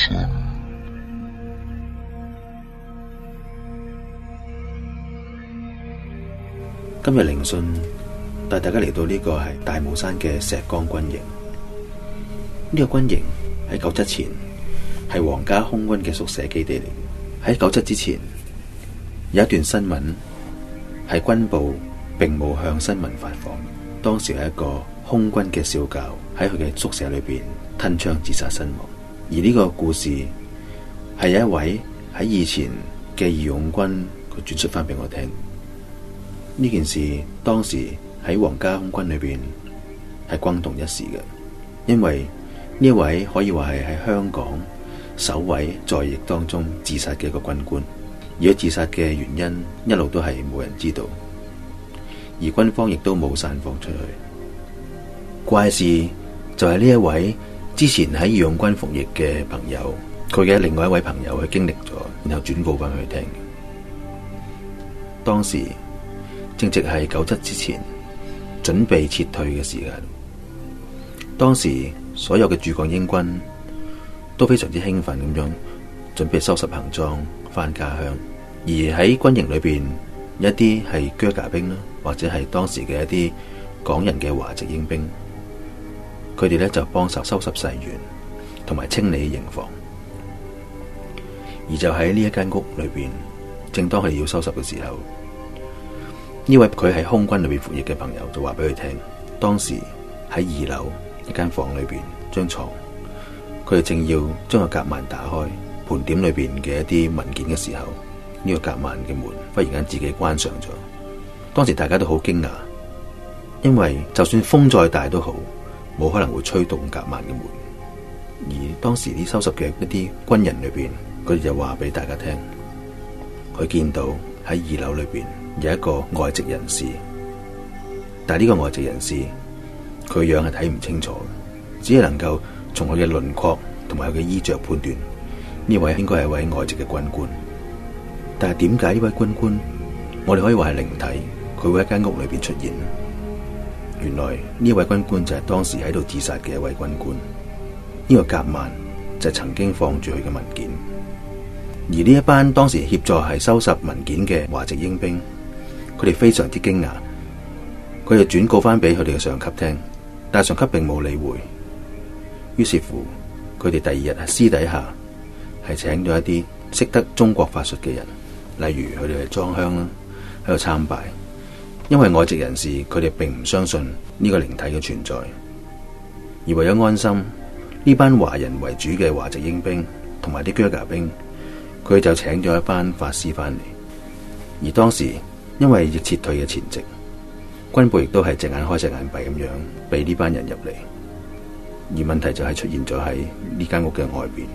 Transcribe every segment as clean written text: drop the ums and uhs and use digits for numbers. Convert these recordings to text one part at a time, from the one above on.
今日靈訊帶大家嚟到呢個係大帽山嘅石崗軍營。呢個軍營喺97前係皇家空軍嘅宿舍基地嚟嘅。喺97之前有一段新聞係軍部並冇向新聞發放。當時係一個空軍嘅少校喺佢嘅宿舍裏邊吞槍自殺身亡。而呢個故事係有一位喺以前嘅義勇軍佢轉述翻俾我聽。呢件事當時喺皇家空軍裏邊係轟動一時嘅，因為呢位可以話係喺香港首位在役當中自殺嘅一個軍官，而佢自殺嘅原因一路都係冇人知道，而軍方亦都冇散放出去。怪事就係呢一位之前喺義勇軍服役嘅朋友，佢嘅另外一位朋友去經歷咗，然後轉告翻佢聽嘅。當時正值係97之前準備撤退嘅時間，當時所有嘅駐港英軍都非常之興奮咁樣準備收拾行裝翻家鄉，而喺軍營裏邊一啲係啹喀兵啦，或者係當時嘅一啲港人嘅華籍英兵，佢哋咧就幫手收拾細園同埋清理營房。而就喺呢一間屋裏邊，正當佢哋要收拾嘅時候，呢位佢喺空軍裏邊服役嘅朋友就話俾佢聽，當時喺2樓一間房裏邊張床，佢哋正要將個夾萬打開盤點裏邊嘅一啲文件嘅時候，呢個夾萬嘅門忽然間自己關上咗。當時大家都好驚訝，因為就算風再大都好，冇可能會吹動夾萬嘅門。而當時啲收拾嘅一啲軍人裏邊，佢哋就話俾大家聽，佢見到喺2樓裏邊有一個外籍人士，但係呢個外籍人士佢樣係睇唔清楚，只係能夠從佢嘅輪廓同埋佢嘅衣着判斷呢位應該係一位外籍嘅軍官。但係點解呢位軍官我哋可以話係靈體，佢會喺間屋裏邊出現？原來呢位軍官就係當時喺度自殺嘅一位軍官。呢個夾萬就係曾經放住佢嘅文件，而呢一班當時協助係收拾文件嘅華籍英兵，佢哋非常之驚訝，佢哋轉告翻俾佢哋嘅上級聽，但係上級並冇理會。於是乎佢哋第二日係私底下係請咗一啲識得中國法術嘅人，例如佢哋係裝香啦，喺度參拜。因為外籍人士佢哋並唔相信呢個靈體嘅存在，而為咗安心，呢班華人為主嘅華籍英兵同埋啲啹喀兵，佢就請咗一班法師翻嚟。而當時因為要撤退嘅前夕，軍部亦都係隻眼開隻眼閉咁樣俾呢班人入嚟。而問題就係出現咗喺呢間屋嘅外邊。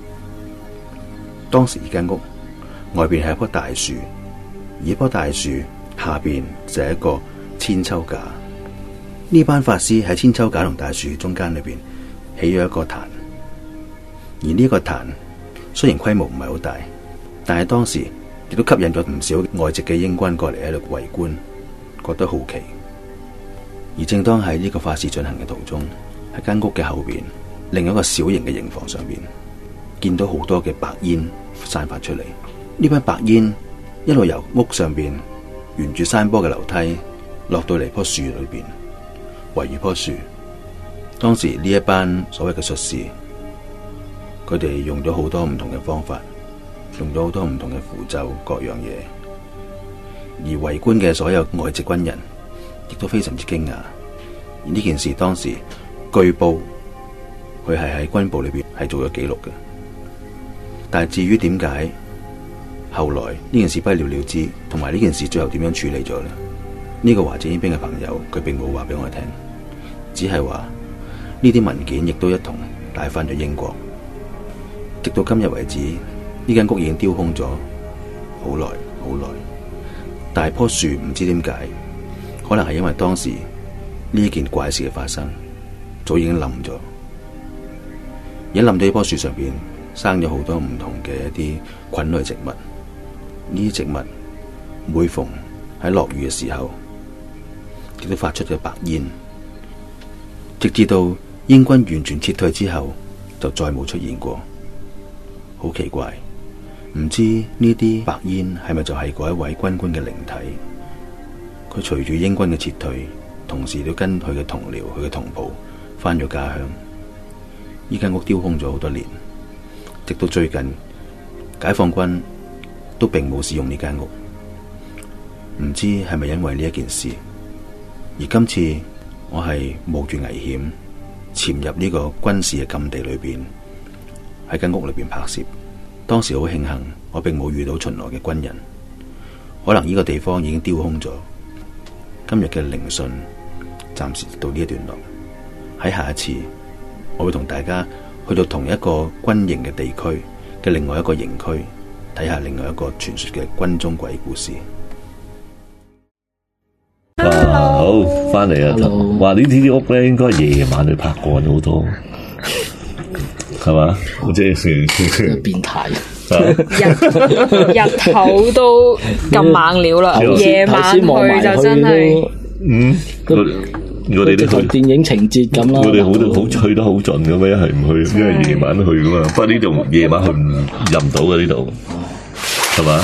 當時呢間屋外邊係一棵大樹，而一棵大樹下邊就係一個千秋架。呢班法師喺千秋架同大樹中間裏邊起咗一個壇，而呢個壇雖然規模唔係好大，但係當時亦都吸引咗唔少外籍嘅英軍過嚟喺度圍觀，覺得好奇。而正當喺呢個法事進行嘅途中，喺間屋嘅後邊另一個小型嘅營房上邊，見到好多嘅白煙散發出嚟。呢班白煙一路由屋上邊沿住山坡嘅樓梯落到嚟棵樹裏邊，圍住棵樹。當時呢一班所謂嘅術士，佢哋用咗好多唔同嘅方法，用咗好多唔同嘅符咒各樣嘢，而圍觀嘅所有外籍軍人亦都非常之驚訝。而呢件事當時據報佢係喺軍部裏邊係做咗記錄嘅，但係至於點解後來呢件事不了了之，同埋呢件事最後點樣處理咗呢？呢個華籍英兵嘅朋友佢並冇話俾我聽，只係話呢啲文件亦都一同帶翻咗英國。直到今日為止，呢間屋已經丟空咗好耐好耐。大棵樹唔知點解，可能係因為當時呢件怪事嘅發生，早已經冧咗。而喺冧到呢棵樹上邊，生咗好多唔同嘅一啲菌類植物。呢啲植物每逢喺落雨嘅時候，亦都發出咗白煙，直至到英軍完全撤退之後，就再冇出現過。 好奇怪，唔知呢啲白煙係咪就係嗰一位軍官嘅靈體？佢隨住英軍嘅撤退，同時都跟佢嘅同僚、佢嘅同袍返咗家鄉。呢間屋丟空咗好多年，直到最近解放軍都並冇使用呢間屋。唔知係咪因為呢一件事？而今次我係冒住危險潛入呢個軍事嘅禁地裏邊，喺間屋裏邊拍攝。當時好慶幸我並冇遇到巡邏嘅軍人，可能呢個地方已經丟空咗。今日嘅聆訊暫時到呢一段落，喺下一次我會同大家去到同一個軍營嘅地區嘅另外一個營區，睇下另外一個傳說嘅軍中鬼故事。 好，翻嚟啊！話呢啲屋咧，應該夜晚去拍過好多，係嘛？即係變態。 日頭都咁猛料啦，夜晚去就真係， 我哋啲電影情節咁啦。 我哋好去得好盡嘅咩？係唔去，因為夜晚去噶嘛。不過呢度夜晚去入唔到嘅呢度，係嘛？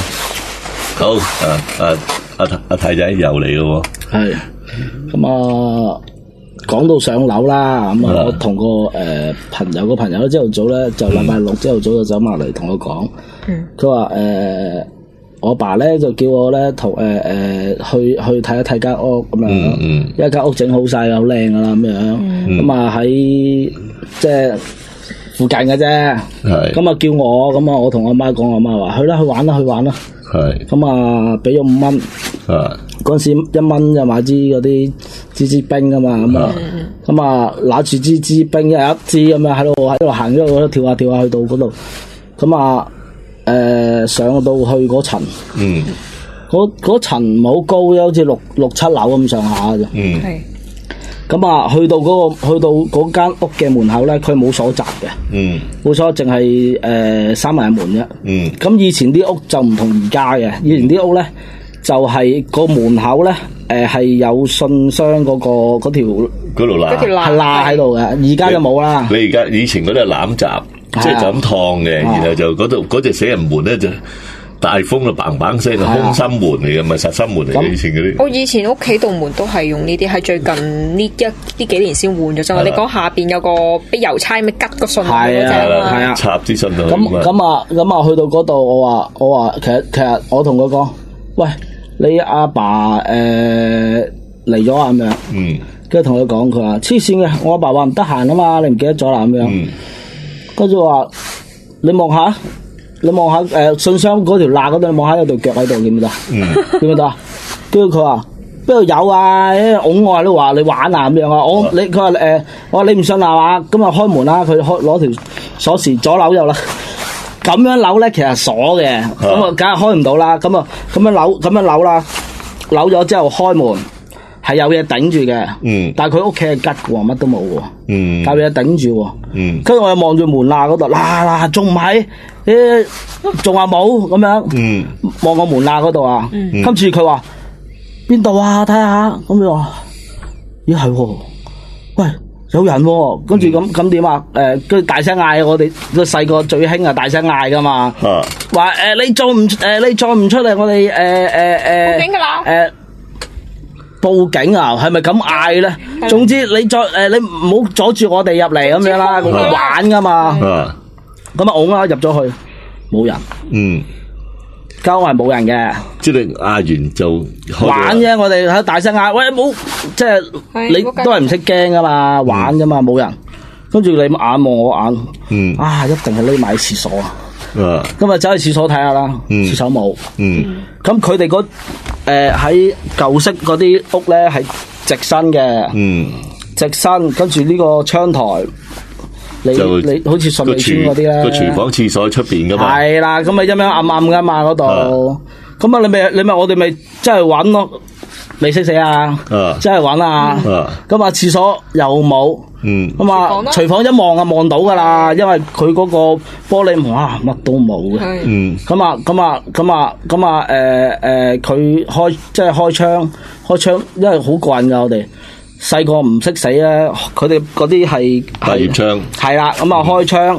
好，阿太仔又嚟咯。 係咁啊！講到上樓啦，咁啊，我同個朋友咧，朝頭早咧就禮拜六朝頭早就走埋嚟同我講，佢話我爸咧就叫我咧同去睇一睇間屋咁樣，因為間屋整好晒好靚噶啦咁樣，咁啊喺即係附近嘅啫，咁啊叫我，咁啊我同我媽講，我媽話去啦，去玩啦，係咁啊俾咗5蚊。嗰陣時1蚊就買支嗰啲支冰噶嘛，咁啊拿住支冰一支咁樣喺度行咗嗰度跳下去到嗰度，咁啊上到去嗰層，嗰層唔係好高嘅，好似6、7樓咁上下嘅，咁啊去到嗰間屋嘅門口咧，佢冇鎖閘嘅，冇鎖，淨係閂埋門啫。咁以前啲屋就唔同而家嘅，以前啲屋咧。就係個門口咧，係有信箱嗰條罅係罅喺度嘅，而家就冇啦。 你而家以前嗰啲係攬閘，即係就咁燙嘅，然後就嗰隻死人門咧就大風就嘭嘭聲，空心門嚟嘅，唔係實心門嚟嘅。以前嗰啲， 我以前屋企度門都係用呢啲，係最近呢幾年先換咗啫。你講下邊有個俾郵差咩吉個信嗰隻啊， 插啲信落去。 咁啊，去到嗰度，我話其實我同佢講，喂。你阿爸嚟咗啊咁樣，跟住同佢講，佢話黐線嘅，我阿爸話唔得閒啊嘛，你唔記得咗啦咁樣，跟住話你望下信箱嗰條罅嗰度，你望下有對腳喺度，見唔見到？見唔見到啊？跟住佢話邊度有啊？㧬我都話你玩啊咁樣啊！佢話我話你唔信啊嘛？咁啊開門啦，佢攞條鎖匙左扭右啦。咁樣扭咧，其實鎖嘅，咁啊，梗係開唔到啦。咁啊，咁樣扭啦，扭咗之後開門係有嘢頂住嘅。但係佢屋企係吉嘅，乜都冇嘅。但係有嘢頂住。跟住我又望住門罅嗰度，嗱，仲唔係？仲話冇咁樣。望個門罅嗰度啊。跟住佢話邊度啊？睇下。咁佢話咦係喎，喂。有人喎，跟住咁點啊？跟住大聲嗌，我哋個細個最興啊，大聲嗌噶嘛。話你再唔出嚟，我哋報警噶啦。報警啊？係咪咁嗌咧？總之你你唔好阻住我哋入嚟咁樣啦，玩噶嘛。咁啊，㧬啦入咗去，冇人。間屋係冇人嘅， 即係嗌完就玩啫。我哋喺大聲嗌，喂冇，即係你都係唔識驚噶嘛，玩噶嘛，冇人。跟住你眼望我眼，一定係匿埋喺廁所啊。今日走去廁所睇下啦，廁所冇。咁佢哋喺舊式嗰啲屋咧係直身嘅，直身，跟住呢個窗台。你好似順利村嗰啲咧， 個廚房廁所喺出邊噶嘛？ 係啦，咁咪陰陰暗暗噶嘛嗰度。咁啊，你咪我哋咪真係揾咯，未識死啊！真係揾啊！咁啊，廁所又冇。咁啊，廚房一望啊望到噶啦，因為佢嗰個玻璃門乜都冇嘅。咁啊，佢開窗，因為好慣噶我哋。細個唔識死咧，佢哋嗰啲係葉窗，係啦，咁啊開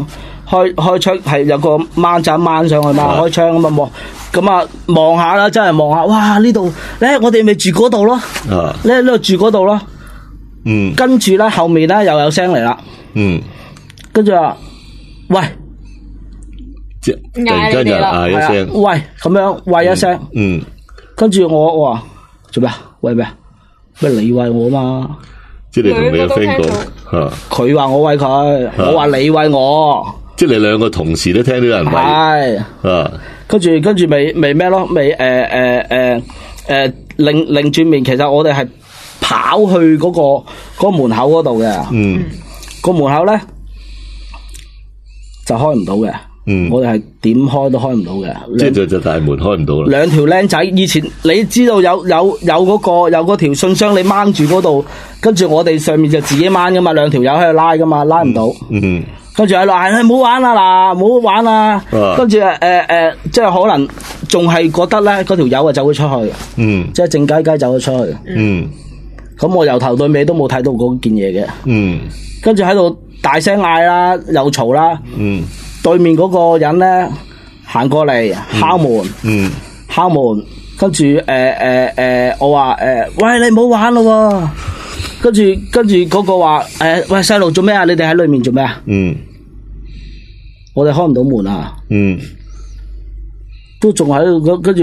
開窗係有個掹仔掹上去嘛，開窗咁啊望下啦，真係望下，哇呢度咧我哋咪住嗰度咯，呢度住嗰度咯，跟住咧後面咧又有聲嚟啦，跟住話喂， 突然間就嗌一聲， 喂咁樣喂一聲，跟住我話做咩啊？喂咩啊？咩你喂我嘛？ 即係你同你個 friend 講， 佢話我喂佢，我話你喂我， 即係你兩個同時都聽到有人喂， 係，跟住未咩咯？未擰轉面，其實我哋係跑去嗰個門口嗰度嘅，個門口咧就開唔到嘅。我哋係點開都開唔到嘅， 即係就大門開唔到啦。 兩條僆仔，以前你知道有嗰條信箱你掹住嗰度，跟住我哋上面就自己掹噶嘛，兩條友喺度拉噶嘛，拉唔到。跟住喺度嗌，唔好玩啦嗱，唔好玩啦。跟住即係可能仲係覺得咧，嗰條友啊走咗出去。即係靜雞雞走咗出去。咁我由頭到尾都冇睇到嗰件嘢嘅。跟住喺度大聲嗌啦，又嘈啦。對面嗰個人咧行過嚟敲門，敲門，跟住我話喂你唔好玩咯，跟住嗰個話喂細路做咩啊？你哋喺裏面做咩啊？我哋開唔到門啊，都仲喺度，跟住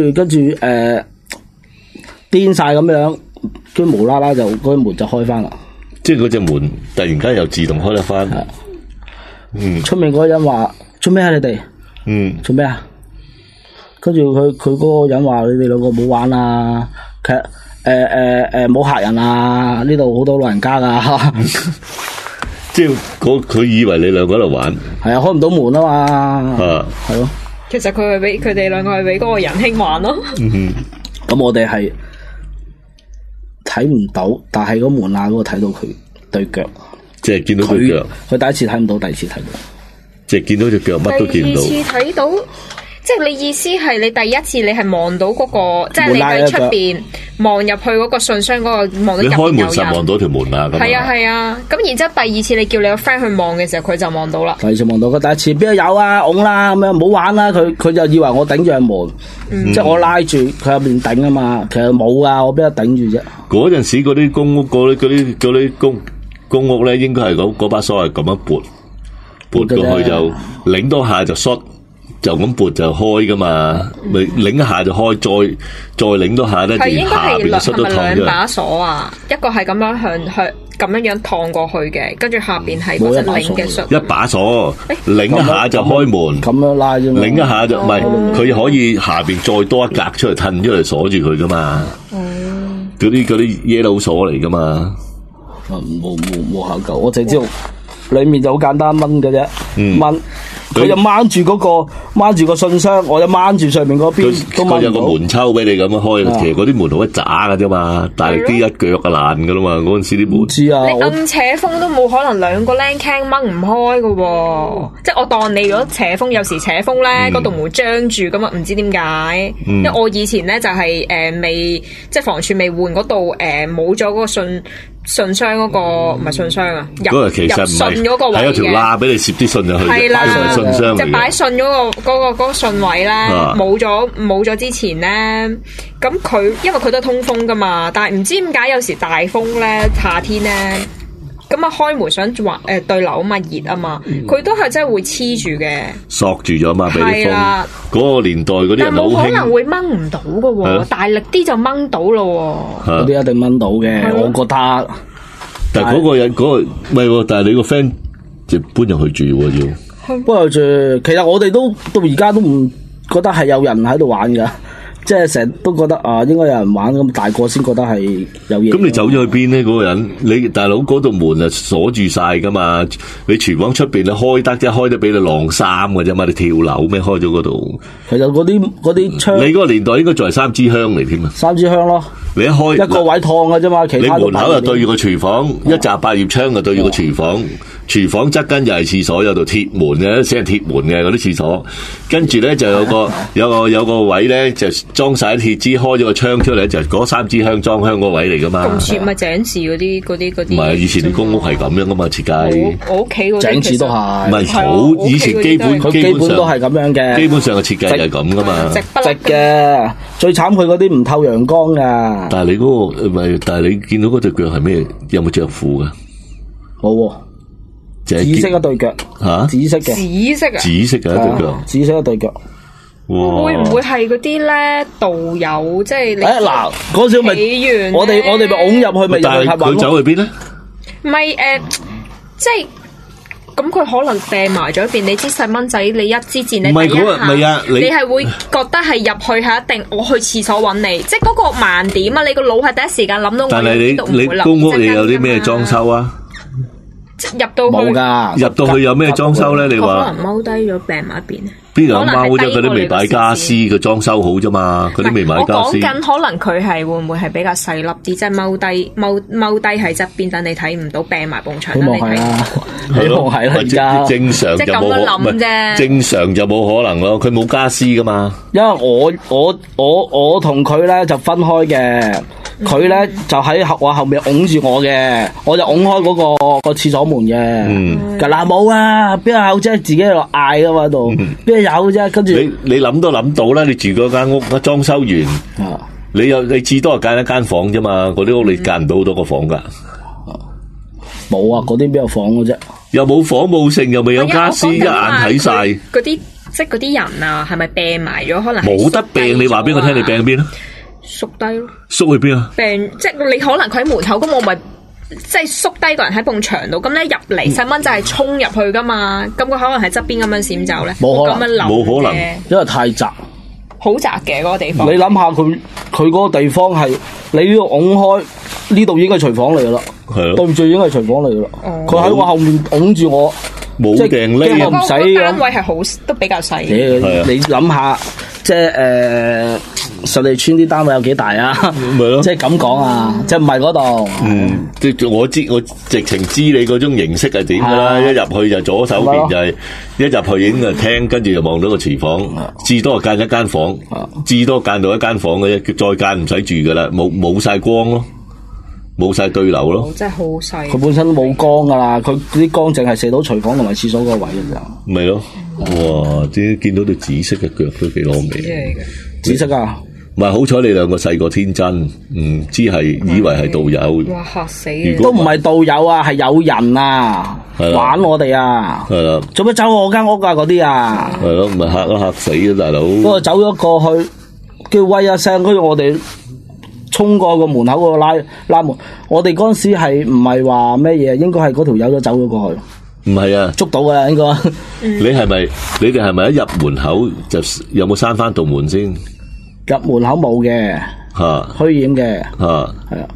癲晒咁樣，跟住無啦啦就嗰個門就開翻啦， 即係嗰隻門突然間又自動開得翻。 出面嗰個人話做咩啊？你哋做咩啊？跟住佢嗰個人話你哋兩個唔好玩啊！其實唔好嚇人啊！呢度好多老人家噶。 即係佢以為你兩個喺度玩。係啊，開唔到門啊嘛。係咯。 其實佢哋兩個係俾嗰個仁兄玩咯。 咁我哋係睇唔到，但係個門罅嗰度睇到佢對腳。 即係見到對腳。 佢第一次睇唔到，第二次睇到。 即係見到隻腳乜都見唔到。 第二次睇到，即係你意思係你第一次你係望到嗰個，即係你喺出邊望入去嗰個信箱嗰個望到入邊有人。你開門實望到條門啊！ 係啊係啊，咁然之後第二次你叫你個 friend 去望嘅時候，佢就望到啦。 第二次望到，佢第一次邊度有啊？拱啦咁樣，唔好玩啦！佢就以為我頂住個門，即係我拉住佢入邊頂啊嘛。其實冇啊，我邊度頂住啫？ 嗰陣時嗰啲公屋嗰啲公屋咧，應該係嗰把鎖係咁樣撥過去就擰多下就縮，就咁撥就開噶嘛。咪擰一下就開，再擰多下咧，就下邊縮咗燙兩把鎖啊，一個係咁樣向咁樣燙過去嘅，跟住下邊係嗰隻擰嘅縮。 一把鎖，擰一下就開門， 咁樣拉啫嘛。 擰一下就唔係，佢可以下邊再多一格出嚟褪出嚟鎖住佢噶嘛。嗰啲耶魯鎖嚟噶嘛。 冇考究，我淨係知道裏面就好簡單掹嘅啫，掹佢就掹住個信箱，我就掹住上面嗰邊都掹唔到。佢有個門抽俾你咁樣開，其實嗰啲門好一渣噶啫嘛，大力啲一腳就爛噶啦嘛，嗰陣時啲門。 知啊， 你暗扯風都冇可能兩個僆傾掹唔開噶喎，即係我當你如果扯風，有時扯風咧，嗰道門張住咁啊，唔知點解。因為我以前咧就係未即係房署未換嗰度冇咗嗰個信箱嗰個唔係信箱啊，入信嗰個位嘅， 係有條罅俾你攝啲信入去， 係啦， 信箱嚟嘅。 即係擺信嗰個信位咧，冇咗之前咧，咁佢因為佢都係通風噶嘛，但係唔知點解有時大風咧，夏天咧，咁啊開門想話對流啊嘛，熱啊嘛，佢都係真係會黐住嘅， 索住咗嘛，俾啲風。嗰個年代嗰啲人好興， 但冇可能會掹唔到噶喎，大力啲就掹到咯。 嗰啲一定掹到嘅，我覺得。 但係嗰個人唔係，但係你個 friend 就搬入去住喎，要搬入住。其實我哋都到而家都唔覺得係有人喺度玩噶。即係成日都覺得啊，應該有人玩，咁大個先覺得係有嘢。 咁你走咗去邊呢？嗰個人，你大佬嗰度門啊鎖住晒噶嘛？你廚房出邊你開得啫，開得俾你晾衫嘅啫嘛？你跳樓咩？開咗嗰度？ 其實嗰啲窗， 你嗰個年代應該仲係3支香嚟添啊！3 支香咯， 你一開一個位燙嘅啫嘛，其他你門口就對住個廚房，一紮百葉窗就對住個廚房， 廚房側跟又係廁所，有道鐵門嘅，死人鐵門嘅嗰啲廁所。跟住咧就有個位咧就裝晒啲鐵枝，開咗個窗出嚟，就嗰3支香裝香嗰位嚟噶嘛。 咁似咪井字嗰啲。 唔係，以前啲公屋係咁樣噶嘛設計。 我屋企嗰啲井字都係。 唔係好，以前基本都係咁樣嘅。 基本上嘅設計就係咁噶嘛。 直嘅，最慘佢嗰啲唔透陽光噶。 但係你嗰個唔係，但係你見到嗰對腳係咩？有冇着褲噶？ 冇喎。紫色一對腳吓，紫色嘅， 紫色嘅一對腳， 紫色一對腳。 會唔會係嗰啲咧導遊？即係你嗱嗰時咪我哋咪拱入去咪？ 但係佢走去邊咧？ 唔係即係咁佢可能掟埋咗一邊。你知細蚊仔，你一支箭你第一下，你係會覺得係入去係一定，我去廁所揾你，即係嗰個盲點啊！你個腦係第一時間諗到我。但係你公屋你有啲咩裝修啊？ 入到去冇噶， 入到去有咩裝修咧？你話可能踎低咗病埋一邊。 邊有踎啫？嗰啲未買家私，佢裝修好啫嘛。嗰啲未買家私。 我講緊可能佢係會唔會係比較細粒啲，即係踎低喺側邊，等你睇唔到病埋埲牆。 希望係啦，希望係啦。而家正常就冇，正常就冇可能咯。佢冇家私噶嘛。 因為我同佢咧就分開嘅。佢咧就喺我後面拱住我嘅，我就拱開嗰個廁所門嘅。嗱冇啊，邊有啫？自己喺度嗌噶嘛度，邊有啫？跟住你諗都諗到啦，你住嗰間屋裝修完，你至多係間一間房啫嘛，嗰啲屋你間唔到好多個房噶。 冇啊，嗰啲邊有房嘅啫？ 又冇房冇剩，又未有家私，一眼睇晒。 嗰啲即係嗰啲人啊，係咪病埋咗？可能冇得病，你話俾我聽，你病邊啊？ 縮低咯， 縮去邊啊？ 病即係你可能佢喺門口，咁我咪即係縮低個人喺埲牆度，咁咧入嚟細蚊仔係衝入去噶嘛，咁佢可能喺側邊咁樣閃走咧， 冇可能， 冇可能， 因為太窄， 好窄嘅嗰個地方。 你諗下佢嗰個地方係你呢度拱開，呢度已經係廚房嚟噶啦， 係咯， 對住已經係廚房嚟噶啦，佢喺我後面拱住我， 冇定呢， 我唔使咁。 單位係好都比較細。 你諗下，即係實地村啲單位有幾大啊？ 咪咯， 即係咁講啊，即係唔係嗰度。 即係我直情知你嗰種形式係點噶啦。一入去就左手邊就係一入去已經係廳，跟住就望到個廚房，至多係間一間房，至多間到一間房嘅啫，再間唔使住噶啦，冇晒光咯，冇晒對流咯。 真係好細。 佢本身都冇光噶啦，佢啲光淨係射到廚房同埋廁所嗰個位嘅咋。 咪咯，哇！啲見到對紫色嘅腳都幾攞味。 紫色啊！ 唔係好彩你兩個細個天真，唔知係以為係導遊。 哇！嚇死！ 都唔係導遊啊，係有人啊，玩我哋啊。 係啦。做咩走我間屋啊？嗰啲啊。 係咯，唔係嚇都嚇死啊，大佬。 不過走咗過去，叫喂一聲，跟住我哋衝過個門口嗰個拉門。我哋嗰陣時係唔係話咩嘢？應該係嗰條友都走咗過去。 唔係啊， 捉到啊應該。 你哋係咪一入門口就有冇閂翻道門先？ 入門口冇嘅，虛掩嘅，係啊。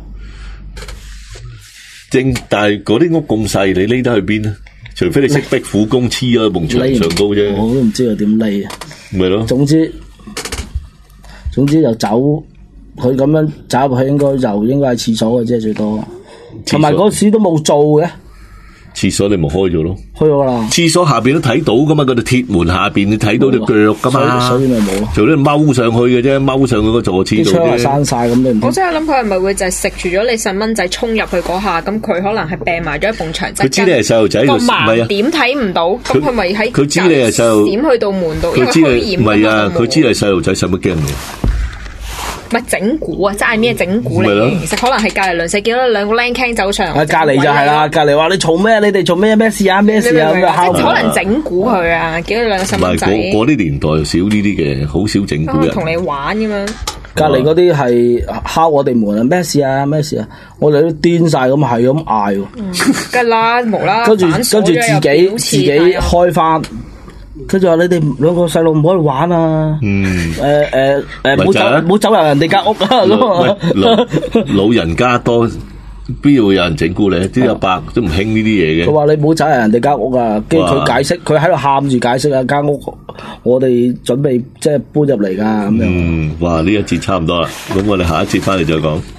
但係嗰啲屋咁細，你匿得去邊啊？除非你識壁虎公黐咗喺埲牆上高啫。 我都唔知佢點匿啊。 咪咯。總之就走，佢咁樣走入去應該係廁所嘅啫，最多。同埋嗰時都冇做嘅。 廁所你咪開咗咯， 開咗啦。廁所下邊都睇到噶嘛，嗰度鐵門下邊你睇到隻腳噶嘛， 所以咪冇咯。 除咗踎上去嘅啫，踎上去個座廁度啫。啲窗係閂晒咁，你唔？ 我真係諗佢係咪會就係食住咗你細蚊仔衝入去嗰下，咁佢可能係病埋咗一埲牆。 佢知你係細路仔， 個盲點睇唔到，咁佢咪喺佢知你係細路點去到門度， 佢知你唔係啊，佢知你係細路仔，使乜驚你？ 唔係整蠱啊，真係咩整蠱嚟嘅？其實可能係隔離鄰舍見到兩個僆 King 走上， 隔離就係啦，隔離話你嘈咩？你哋做咩事啊？咩事啊？ 即可能整蠱佢啊！見到兩個細蚊仔。唔係嗰啲年代少呢啲嘅，好少整蠱人。 同你玩咁樣。 隔離嗰啲係敲我哋門啊！咩事啊？咩事啊？我哋都癲晒咁，係咁嗌喎。 梗啦，無啦。 跟住自己開翻。跟住話你哋兩個細路唔可以玩啊！唔好走入人哋間屋啊！ 老人家多，邊會有人整蠱你？啲阿伯都唔興呢啲嘢嘅。 佢話你唔好走入人哋間屋啊！跟住佢解釋，佢喺度喊住解釋啊！間屋我哋準備即係搬入嚟噶咁樣。 哇！呢一節差唔多啦，咁我哋下一節翻嚟再講。